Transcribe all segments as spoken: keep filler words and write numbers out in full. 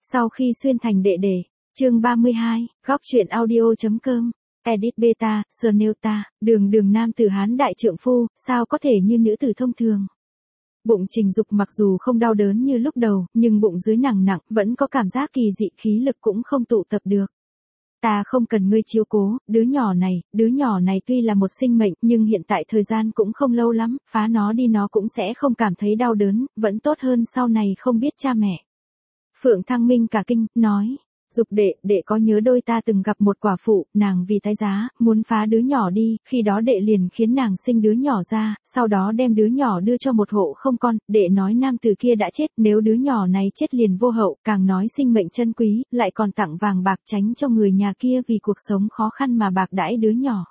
Sau khi xuyên thành đệ đệ, chương ba mươi hai, góc truyện audio.com, edit beta, Snelta, đường đường nam tử Hán đại trượng phu, sao có thể như nữ tử thông thường. Bụng Trình Dục mặc dù không đau đớn như lúc đầu, nhưng bụng dưới nặng nặng, vẫn có cảm giác kỳ dị, khí lực cũng không tụ tập được. Ta không cần ngươi chiếu cố, đứa nhỏ này, đứa nhỏ này tuy là một sinh mệnh, nhưng hiện tại thời gian cũng không lâu lắm, phá nó đi nó cũng sẽ không cảm thấy đau đớn, vẫn tốt hơn sau này không biết cha mẹ. Phượng Thăng Minh cả kinh, nói, Dục đệ, đệ có nhớ đôi ta từng gặp một quả phụ, nàng vì tái giá, muốn phá đứa nhỏ đi, khi đó đệ liền khiến nàng sinh đứa nhỏ ra, sau đó đem đứa nhỏ đưa cho một hộ không con, đệ nói nam tử kia đã chết, nếu đứa nhỏ này chết liền vô hậu, càng nói sinh mệnh chân quý, lại còn tặng vàng bạc tránh cho người nhà kia vì cuộc sống khó khăn mà bạc đãi đứa nhỏ.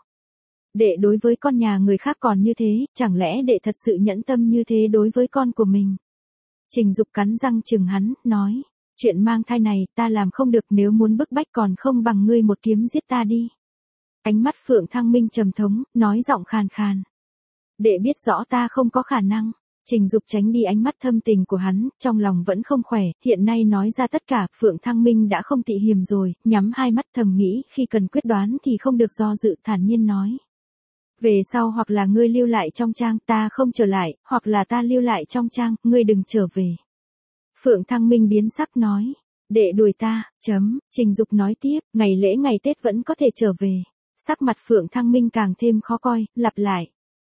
Đệ đối với con nhà người khác còn như thế, chẳng lẽ đệ thật sự nhẫn tâm như thế đối với con của mình? Trình Dục cắn răng chừng hắn, nói. Chuyện mang thai này, ta làm không được, nếu muốn bức bách còn không bằng ngươi một kiếm giết ta đi. Ánh mắt Phượng Thăng Minh trầm thống, nói giọng khàn khàn. Đệ biết rõ ta không có khả năng. Trình Dục tránh đi ánh mắt thâm tình của hắn, trong lòng vẫn không khỏe, hiện nay nói ra tất cả, Phượng Thăng Minh đã không tị hiềm rồi, nhắm hai mắt thầm nghĩ, khi cần quyết đoán thì không được do dự, thản nhiên nói. Về sau hoặc là ngươi lưu lại trong trang, ta không trở lại, hoặc là ta lưu lại trong trang, ngươi đừng trở về. Phượng Thăng Minh biến sắc nói, đệ đuổi ta, chấm, Trình Dục nói tiếp, ngày lễ ngày Tết vẫn có thể trở về. Sắc mặt Phượng Thăng Minh càng thêm khó coi, lặp lại.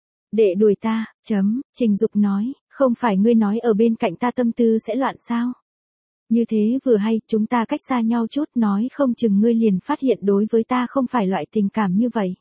Đệ đuổi ta, chấm, Trình Dục nói, không phải ngươi nói ở bên cạnh ta tâm tư sẽ loạn sao? Như thế vừa hay, chúng ta cách xa nhau chút, nói không chừng ngươi liền phát hiện đối với ta không phải loại tình cảm như vậy.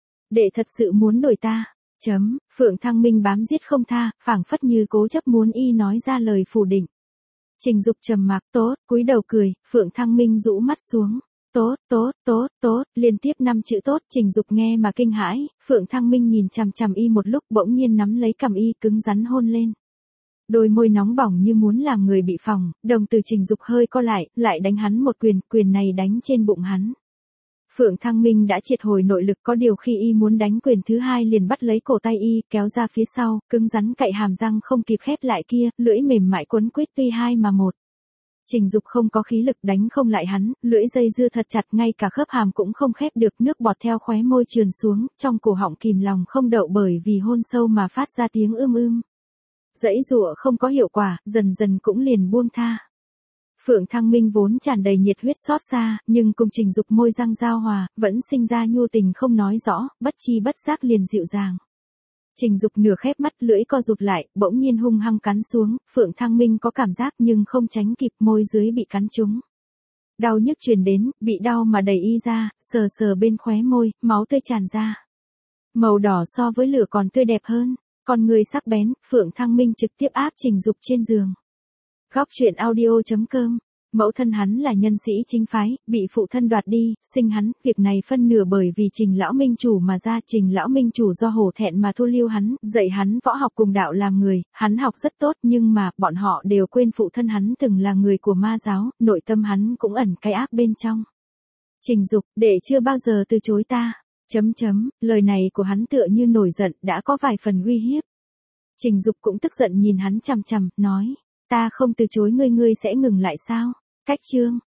Đệ thật sự muốn đuổi ta. Chấm, Phượng Thăng Minh bám giết không tha, phảng phất như cố chấp muốn y nói ra lời phủ định. Trình Dục trầm mặc, tốt, cúi đầu cười, Phượng Thăng Minh rũ mắt xuống. Tốt, tốt, tốt, tốt, liên tiếp năm chữ tốt, Trình Dục nghe mà kinh hãi, Phượng Thăng Minh nhìn chằm chằm y một lúc, bỗng nhiên nắm lấy cằm y, cứng rắn hôn lên. Đôi môi nóng bỏng như muốn làm người bị phỏng, đồng tử Trình Dục hơi co lại, lại đánh hắn một quyền, quyền này đánh trên bụng hắn. Phượng Thăng Minh đã triệt hồi nội lực, có điều khi y muốn đánh quyền thứ hai liền bắt lấy cổ tay y, kéo ra phía sau, cứng rắn cậy hàm răng không kịp khép lại kia, lưỡi mềm mại quấn quýt tuy hai mà một. Trình Dục không có khí lực đánh không lại hắn, lưỡi dây dưa thật chặt, ngay cả khớp hàm cũng không khép được, nước bọt theo khóe môi trườn xuống, trong cổ họng kìm lòng không đậu bởi vì hôn sâu mà phát ra tiếng ưm ưm. Dãy dụa không có hiệu quả, dần dần cũng liền buông tha. Phượng Thăng Minh vốn tràn đầy nhiệt huyết xót xa, nhưng cùng Trình Dục môi răng giao hòa, vẫn sinh ra nhu tình không nói rõ, bất chi bất giác liền dịu dàng. Trình Dục nửa khép mắt, lưỡi co rụt lại, bỗng nhiên hung hăng cắn xuống, Phượng Thăng Minh có cảm giác nhưng không tránh kịp, môi dưới bị cắn trúng. Đau nhức truyền đến, bị đau mà đẩy y ra, sờ sờ bên khóe môi, máu tươi tràn ra. Màu đỏ so với lửa còn tươi đẹp hơn, con người sắc bén, Phượng Thăng Minh trực tiếp áp Trình Dục trên giường. Góc truyện audio.com, mẫu thân hắn là nhân sĩ chính phái, bị phụ thân đoạt đi, sinh hắn, việc này phân nửa bởi vì Trình lão minh chủ mà ra, Trình lão minh chủ do hổ thẹn mà thu lưu hắn, dạy hắn võ học cùng đạo làm người, hắn học rất tốt nhưng mà, bọn họ đều quên phụ thân hắn từng là người của ma giáo, nội tâm hắn cũng ẩn cái ác bên trong. Trình Dục, đệ chưa bao giờ từ chối ta, chấm chấm, lời này của hắn tựa như nổi giận, đã có vài phần uy hiếp. Trình Dục cũng tức giận nhìn hắn chằm chằm, nói. Ta không từ chối ngươi, ngươi sẽ ngừng lại sao? Cách chương,